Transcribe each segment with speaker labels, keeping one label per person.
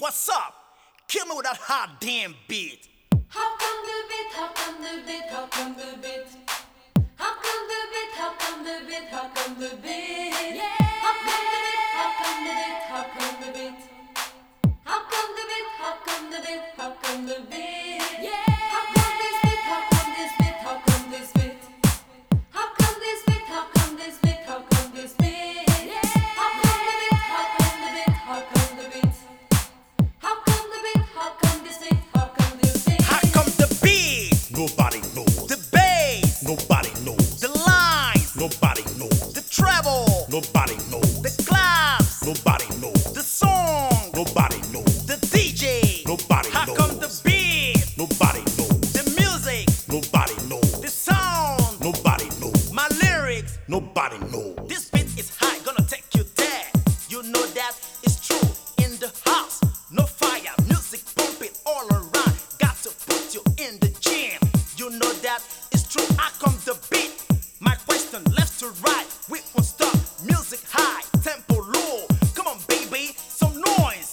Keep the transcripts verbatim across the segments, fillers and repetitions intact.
Speaker 1: what's up? Kill me with that hot damn beat.
Speaker 2: How come the beat? How come the beat? How come the beat? How come the beat? How come the beat? How come the beat? Yeah. How come the beat? How come the beat? How come the beat? How come the beat? How come the beat? How come the beat? Yeah. How come this beat? How come this beat? How come this beat? How come this beat? How come this beat? How come this beat? Yeah. How come the beat? How come the beat? How come the beat? How come the beat? How come this beat? How come this beat?
Speaker 1: How come the beat?
Speaker 3: Nobody knows.
Speaker 1: The bass?
Speaker 3: Nobody knows.
Speaker 1: The lines?
Speaker 3: Nobody knows.
Speaker 1: The treble?
Speaker 3: Nobody knows.
Speaker 1: The claps?
Speaker 3: Nobody knows.
Speaker 1: The song?
Speaker 3: Nobody knows.
Speaker 1: The D J?
Speaker 3: Nobody
Speaker 1: How
Speaker 3: knows.
Speaker 1: come the beat?
Speaker 3: Nobody knows.
Speaker 1: The music?
Speaker 3: Nobody knows.
Speaker 1: The sound?
Speaker 3: Nobody knows.
Speaker 1: My lyrics?
Speaker 3: Nobody knows.
Speaker 1: This beat is high, gonna take you there. You know that it's true. In the house, no fire, music pumping all around. Got to put you in the gym. You know that it's true. How come the beat? My question, left to right, we won't stop. Music high, tempo low. Come on, baby, some noise.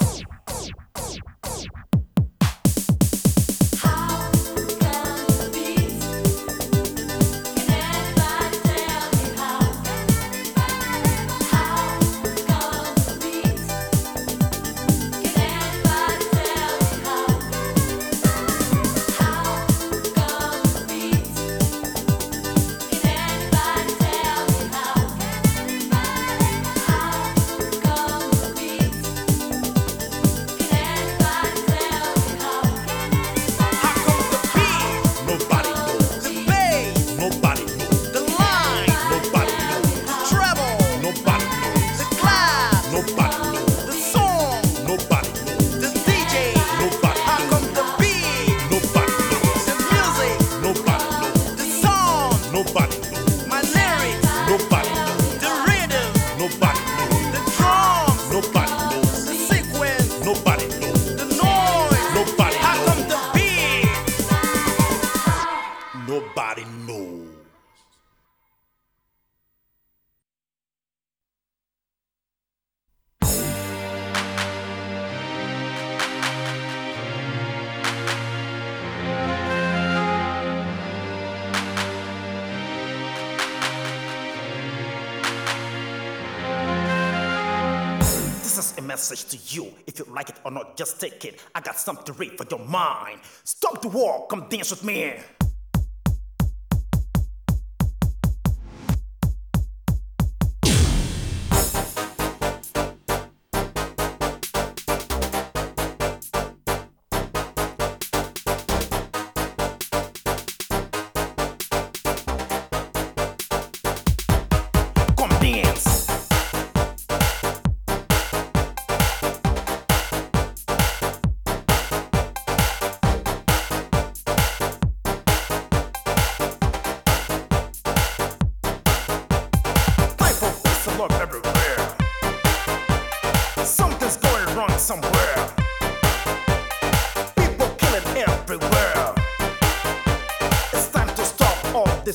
Speaker 2: How come the beat? Can anybody tell me how? How come the beat? Can anybody tell me how? How come the beat? Can anybody tell me how? How come the beat? Can anybody tell me how?
Speaker 1: How come the beat?
Speaker 3: Nobody knows.
Speaker 1: The bass?
Speaker 3: Nobody knows.
Speaker 1: The line?
Speaker 3: Nobody knows.
Speaker 1: The treble?
Speaker 3: Nobody knows.
Speaker 1: The clap?
Speaker 3: Nobody knows.
Speaker 1: The song?
Speaker 3: Nobody knows.
Speaker 1: The D J?
Speaker 3: Nobody
Speaker 1: How
Speaker 3: knows.
Speaker 1: come the beat?
Speaker 3: Nobody knows.
Speaker 1: The music?
Speaker 3: Nobody knows.
Speaker 1: The song?
Speaker 3: Nobody knows.
Speaker 1: My lyrics?
Speaker 3: Nobody knows.
Speaker 1: The rhythm?
Speaker 3: Nobody knows.
Speaker 1: The drums?
Speaker 3: Nobody knows.
Speaker 1: The sequence?
Speaker 3: Nobody knows.
Speaker 1: The noise?
Speaker 3: Nobody
Speaker 1: How come
Speaker 3: knows.
Speaker 1: the beat?
Speaker 3: Nobody knows.
Speaker 1: This is a message to you. If you like it or not, just take it. I got something to read for your mind. Stop the war, come dance with me. Come dance. Time for peace and love everywhere. Something's going wrong somewhere. People killing everywhere. It's time to stop all this.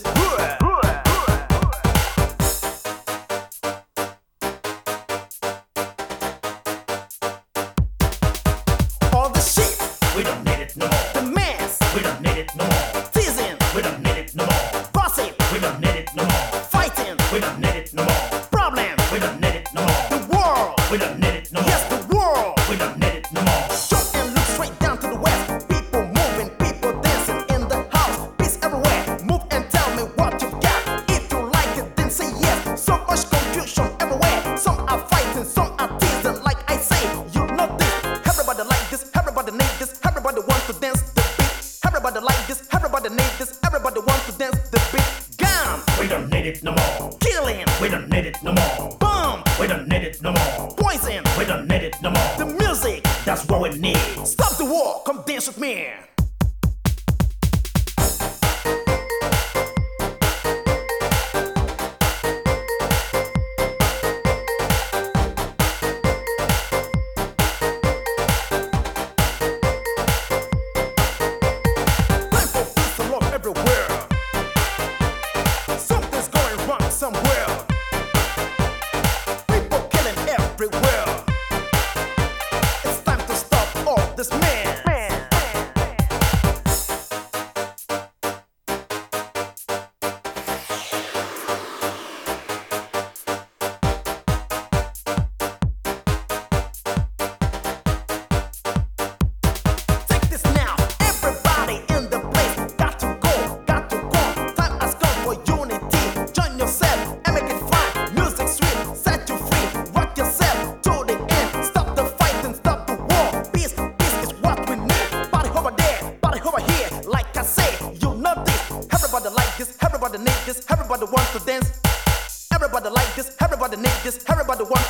Speaker 1: All the shit,
Speaker 3: We don't need it no more.
Speaker 1: the mess,
Speaker 3: We don't need it no more.
Speaker 1: teasing,
Speaker 3: We don't need it no more.
Speaker 1: gossip,
Speaker 3: We don't need it no more.
Speaker 1: fighting,
Speaker 3: We don't need it no more.
Speaker 1: problem,
Speaker 3: We don't need it no more.
Speaker 1: the world,
Speaker 3: We don't need it no more.
Speaker 1: yes, the world.
Speaker 3: We don't need it no more.
Speaker 1: Jump and look straight down to the west. People moving, people dancing in the house. Peace everywhere. Move and tell me what you got. If you like it, then say yes. So much confusion everywhere. Some are fighting, some are teasing. Like I say, you know this. Everybody like this, everybody need this. Everybody wants to dance the beat. Everybody like this, everybody need this. Everybody wants to dance the beat. Gun,
Speaker 3: We don't need it no more.
Speaker 1: killing,
Speaker 3: We don't need it no more.
Speaker 1: bomb,
Speaker 3: We don't need it no more.
Speaker 1: poison.
Speaker 3: We don't need it no more.
Speaker 1: The music,
Speaker 3: That's what we need.
Speaker 1: stop the war. Come dance with me. Time for peace and love everywhere. Something's going wrong somewhere. People killing everywhere. It's time to stop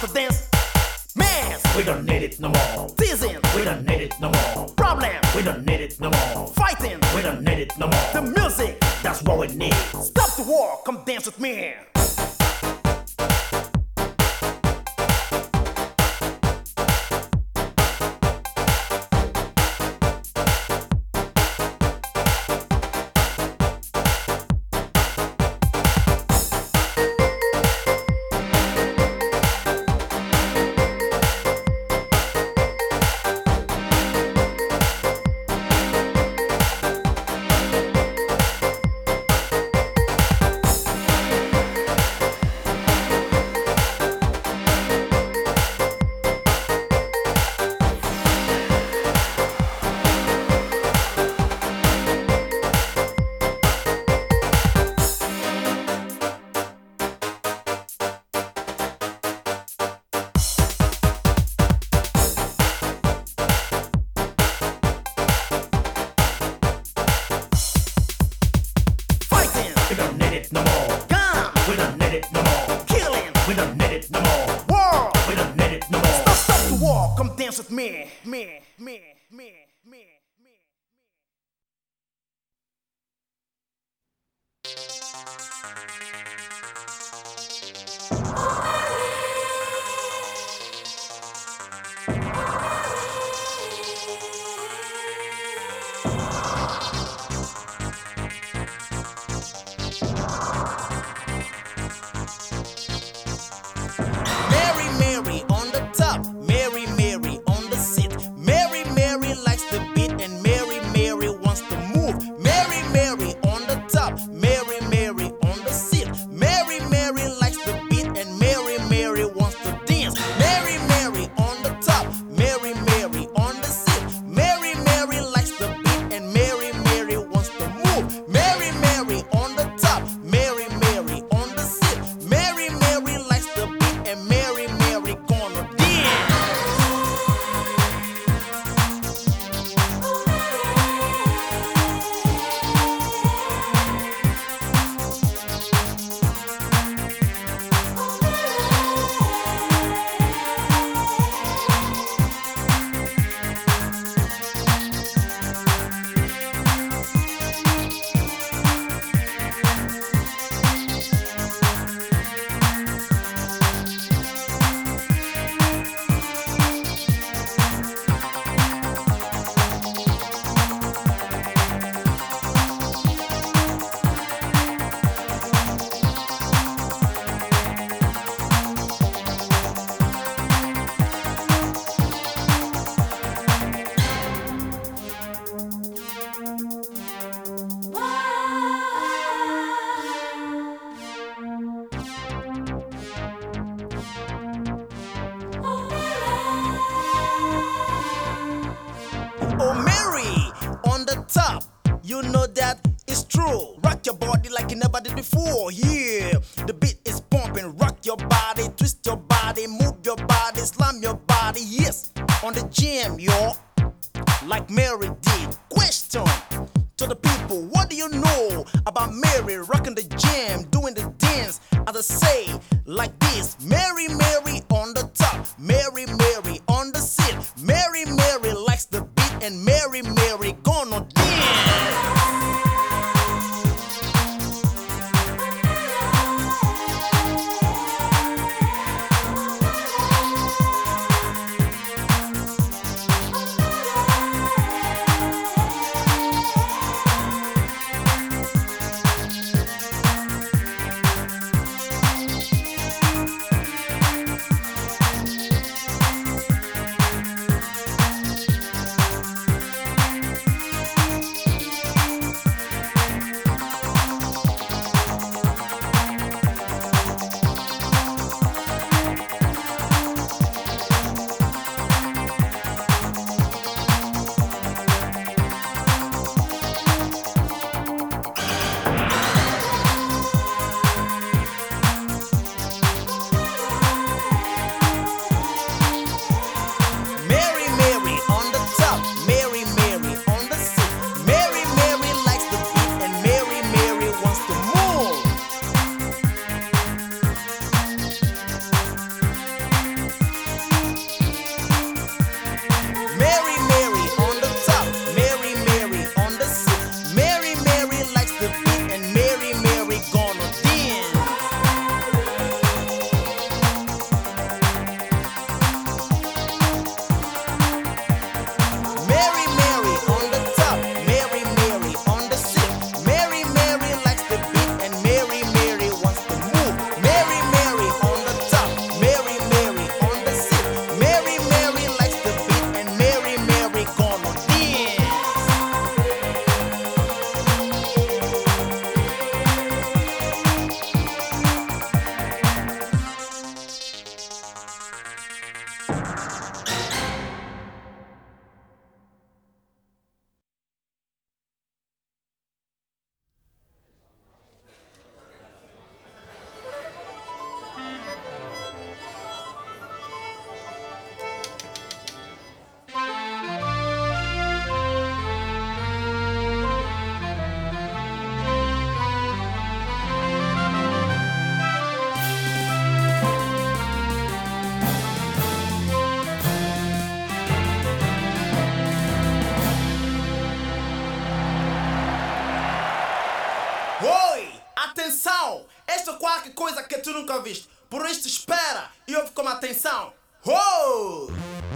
Speaker 1: to dance. Man,
Speaker 3: We don't need it no more.
Speaker 1: teasing,
Speaker 3: We don't need it no more.
Speaker 1: problem,
Speaker 3: We don't need it no more.
Speaker 1: fighting.
Speaker 3: We don't need it no
Speaker 1: The
Speaker 3: more.
Speaker 1: music,
Speaker 3: That's what we need.
Speaker 1: stop the war, come dance with me. Fighting,
Speaker 3: We don't need it no more.
Speaker 1: gun,
Speaker 3: We don't need it no more.
Speaker 1: killing,
Speaker 3: We don't need it no more.
Speaker 1: war.
Speaker 3: We don't need it no more.
Speaker 1: Stop, stop the war, come dance with me. Me, me, me, me, me. Mary, Mary on the top, Mary, Mary on the seat. Mary, Mary likes the beat, and Mary, Mary wants to move. Mary, Mary on the top, Mary, Mary on the seat. Mary, Mary likes the beat, and Mary, Mary wants to dance. Mary, Mary on the top, Mary, Mary on the seat. Mary, Mary likes the beat, and Mary, Mary wants to move. Mary, Mary on the top, Mary, Mary on the seat. Mary, Mary likes the beat, and Mary, Mary gonna dance. Oh, Mary on the top, you know that it's true. Rock your body like you never did before. Yeah, the beat is pumping. Rock your body, twist your body, move your body, slam your body. Yes, on the jam, yo, like Mary did. Question to the people: what do you know about Mary rocking the jam, doing the dance? As I say, like this: Mary, Mary on the top, Mary, Mary on the seat. Mary, Mary likes the beat, and Mary, Mary gonna dance. Esta é qualquer coisa que tu nunca viste. Por isto espera e ouve com atenção. Oh!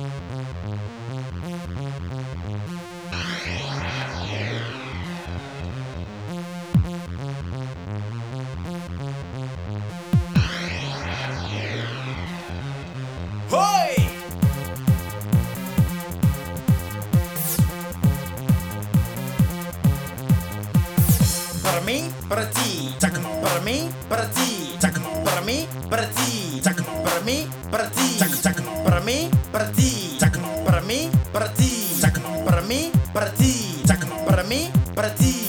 Speaker 1: Oi! Para mim, para ti. Para mim, para ti. Para mim, para ti. Para mim, para ti. Para mim, para ti. Para mim, para ti. Para mim, para ti. Para mim, para ti.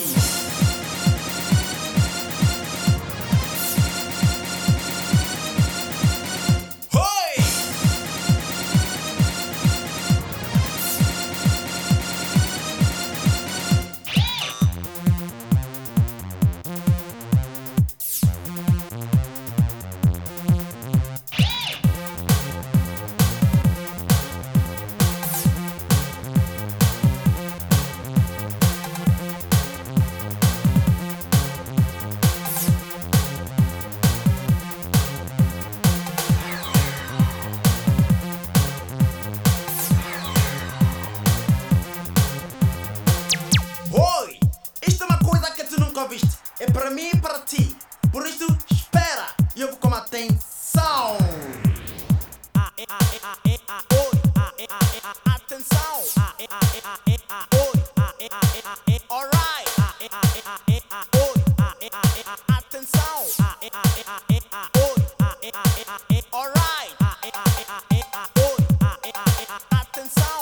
Speaker 1: É para mim e para ti. Por isto espera e ouve com atenção. Atenção. Alright. Atenção. Alright. Atenção.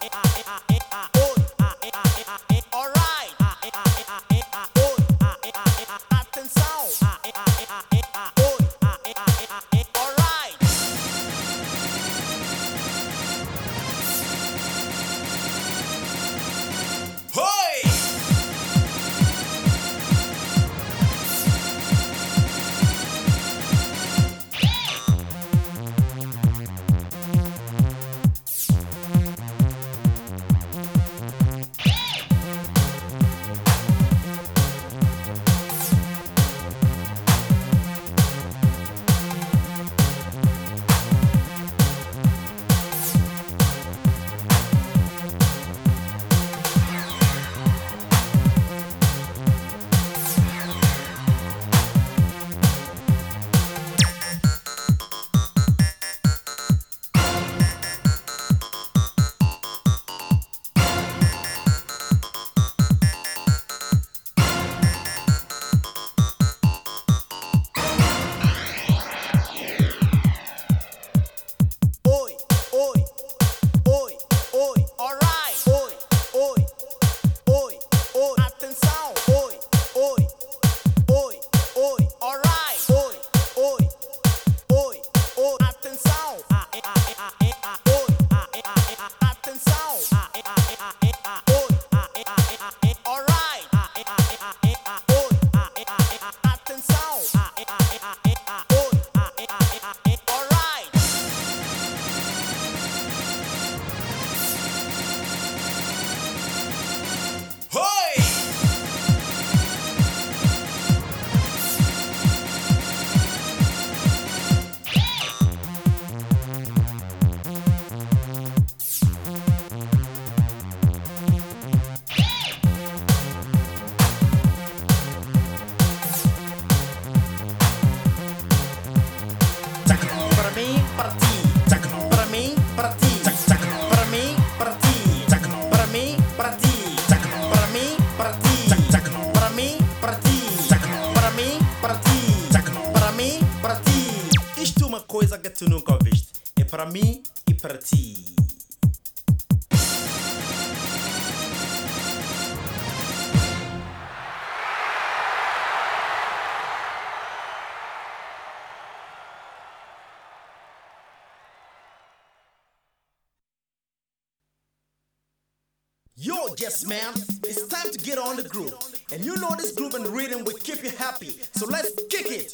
Speaker 1: Coisa que tu nunca ouviste. É para mim e para ti. Yo, yes man, it's time to get on the groove. And you know this groove and rhythm will keep you happy. So let's kick it.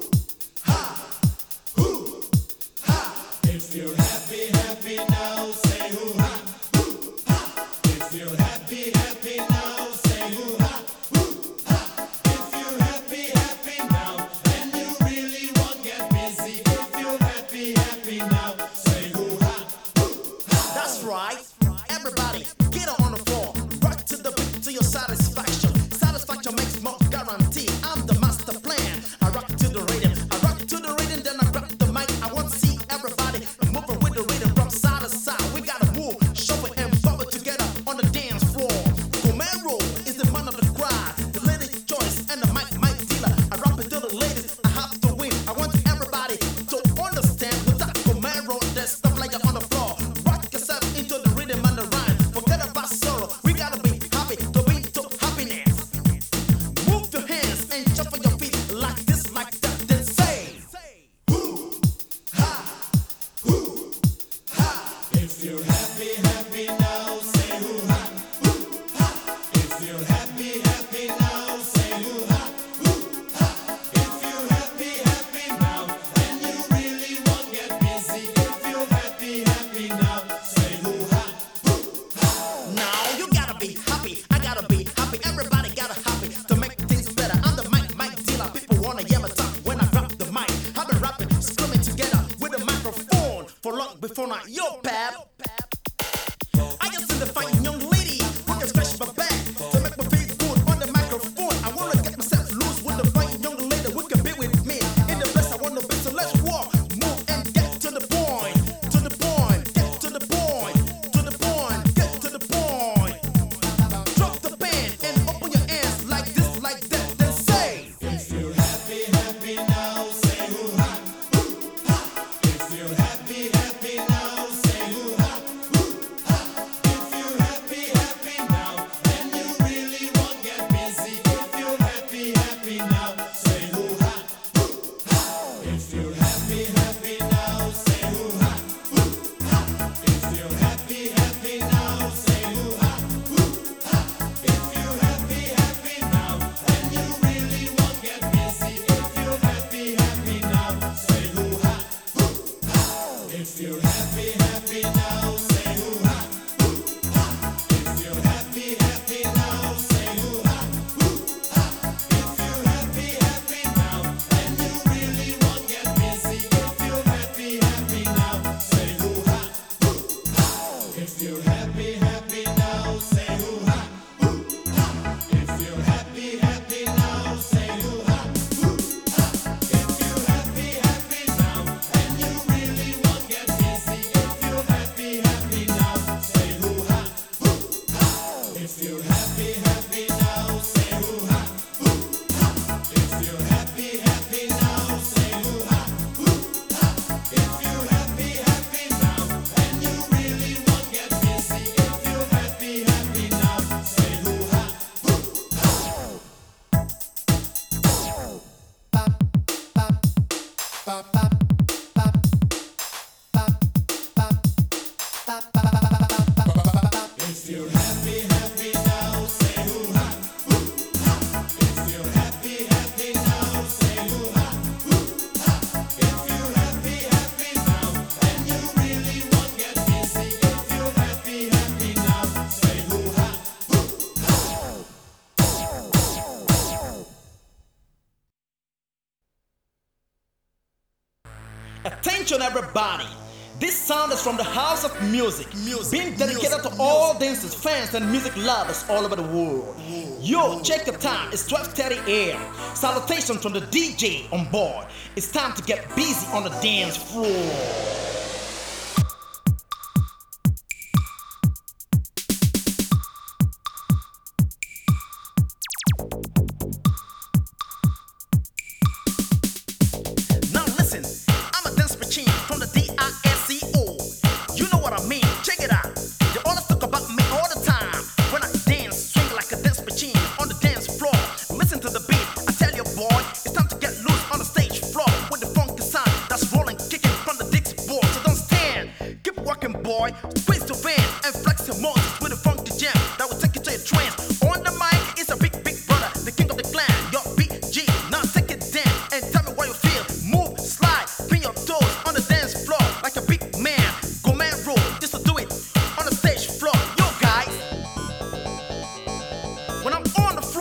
Speaker 4: If you're happy, happy now, say
Speaker 1: gotta be happy. Everybody gotta happy to make things better. I'm the mic, mic dealer. People wanna hear me talk when I drop the mic. I've been rapping, screaming together with a microphone for long before now. Yo, pap. I just see the fine young lady who can scratch my back to make me feel good on the microphone. I wanna get myself loose with the fine young lady who can be with me in the place I wanna be. So let's walk, move, and get to the point. To the point, get to the point. To the point, get to the point. Drop the pen and open your hands like this, like that, then say.
Speaker 4: If you're happy, happy now, say hoo-ha, hoo-ha. If you're happy, happy now, say hoo-ha, hoo-ha. If you're happy, happy now, and you really won't get busy. If you're happy, happy now, say hoo-ha, hoo-ha. If you're happy, happy now, say hoo-ha, hoo-ha. If you're happy, happy now, say hoo-ha, hoo-ha. If you're happy, happy now, and you really won't get busy. If you're happy, happy now, say hoo-ha, hoo-ha. If you're happy, happy now, say hoo-ha, hoo-ha. If you're happy, happy now, say hoo-ha, hoo-ha. If you're happy, happy now, and you really won't get busy. If you're happy, happy now, say hoo-ha, hoo-ha. If you're happy, happy now, say hoo-ha, hoo-ha. If you're happy, happy now, say hoo-ha, hoo-ha. If you're happy, happy now, and you really won't get busy. If you're happy, happy now, say hoo-ha, hoo-ha. If you're happy, happy now, say hoo-ha, hoo-ha. If you're happy, happy now, say hoo-ha, hoo-ha. If you're happy, happy now, and you really won't get busy. If you're happy, happy now, say hoo-ha, hoo-ha. If you're happy, happy now, say hoo-ha, hoo-ha. If you're happy, happy now, say hoo-ha, hoo-ha. If you're happy, happy now, and you really won't get busy. If you're happy, happy now, say hoo-ha, hoo-ha.
Speaker 1: Attention, everybody! This sound is from the House of Music, being dedicated to all dancers, fans, and music lovers all over the world. Yo, check the time, it's twelve thirty a m Salutations from the D J on board. It's time to get busy on the dance floor. Now listen, I'm a dance machine from the D I S C O. You know what I mean, check it out. They always talk about me all the time. When I dance, swing like a dance machine on the dance floor. Listen to the beat, I tell you boy, it's time to get loose on the stage floor. With the funky sound that's rolling, kicking from the Dixie board. So don't stand, keep walking boy. Squeeze the van and flex your muscles with a funky jam that will take you to your trance. On the mic, it's a big, big brother, the king of the clan, your B G. Now take it down and tell me what you feel. Move, slide, pin your toes on the dance floor like a big man. Go man roll, just to do it on the stage floor. Yo guys, when I'm on the floor,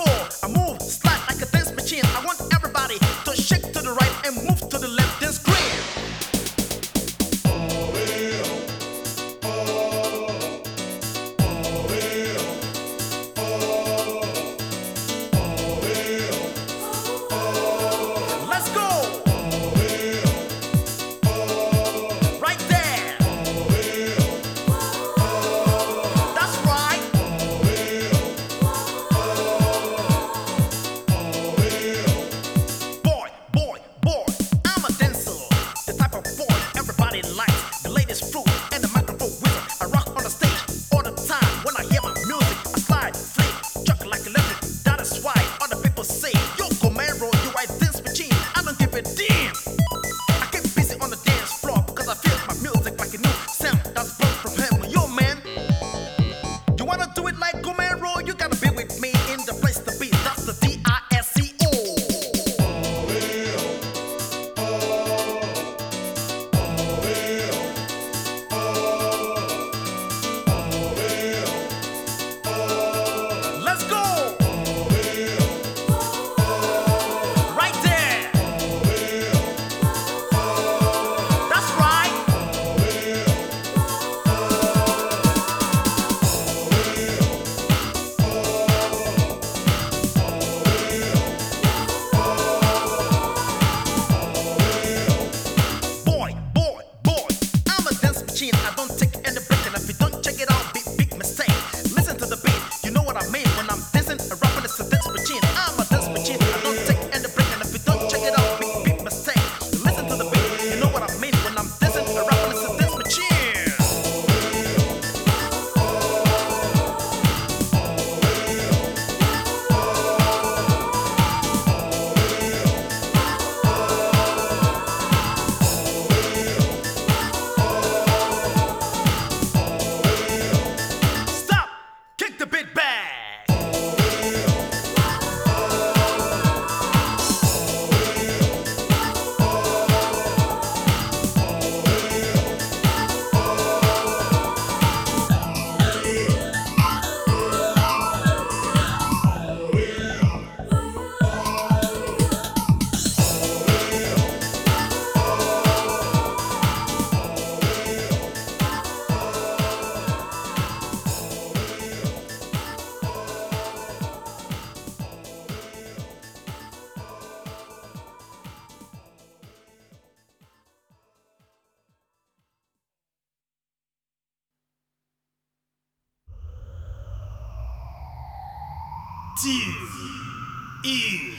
Speaker 5: D E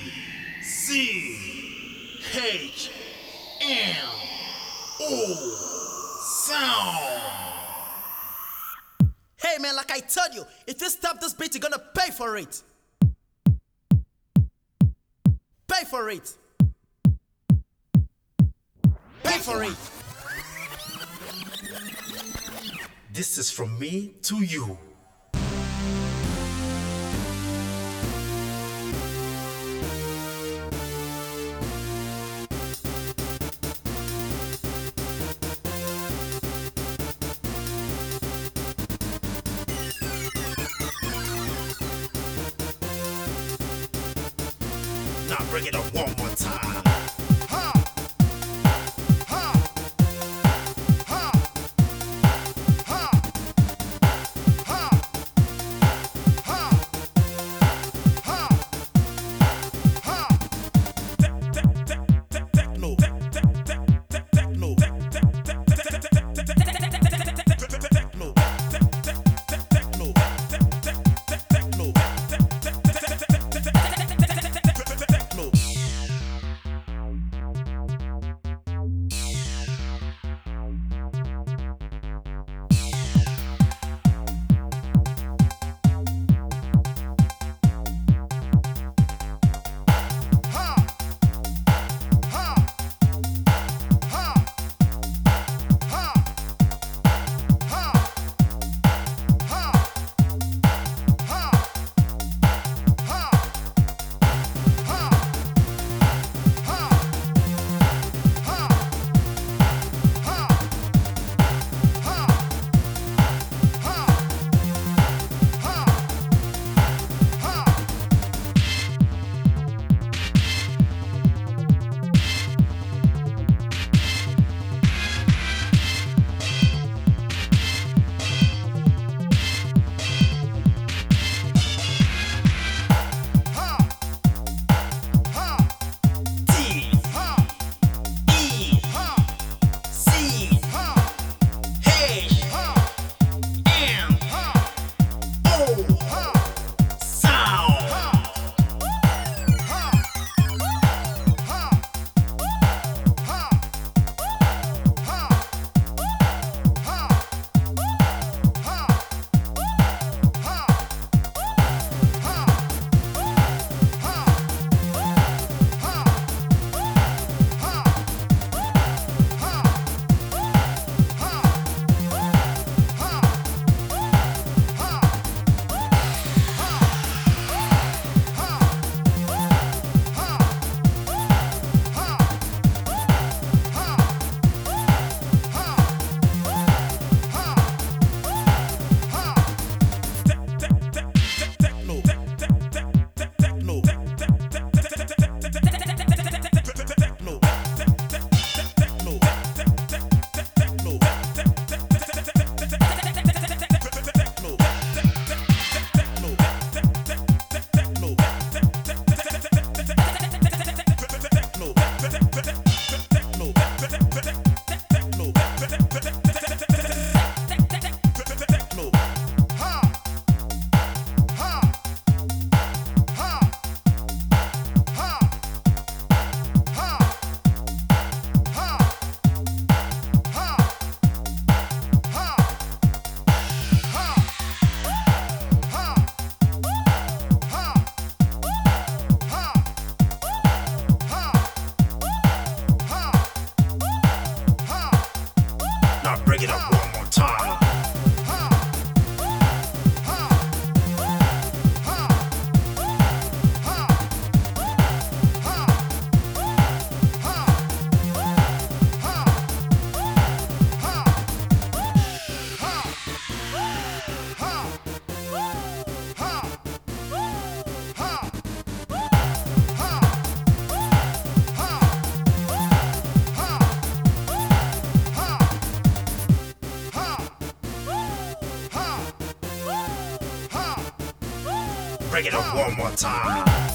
Speaker 5: C H M O sound.
Speaker 1: Hey man, like I told you, if you stop this beat, you're gonna pay for it. Pay for it. Pay for it.
Speaker 5: This is from me to you. Now bring it up one more time. Bring it up one more time. Bring it up one more time.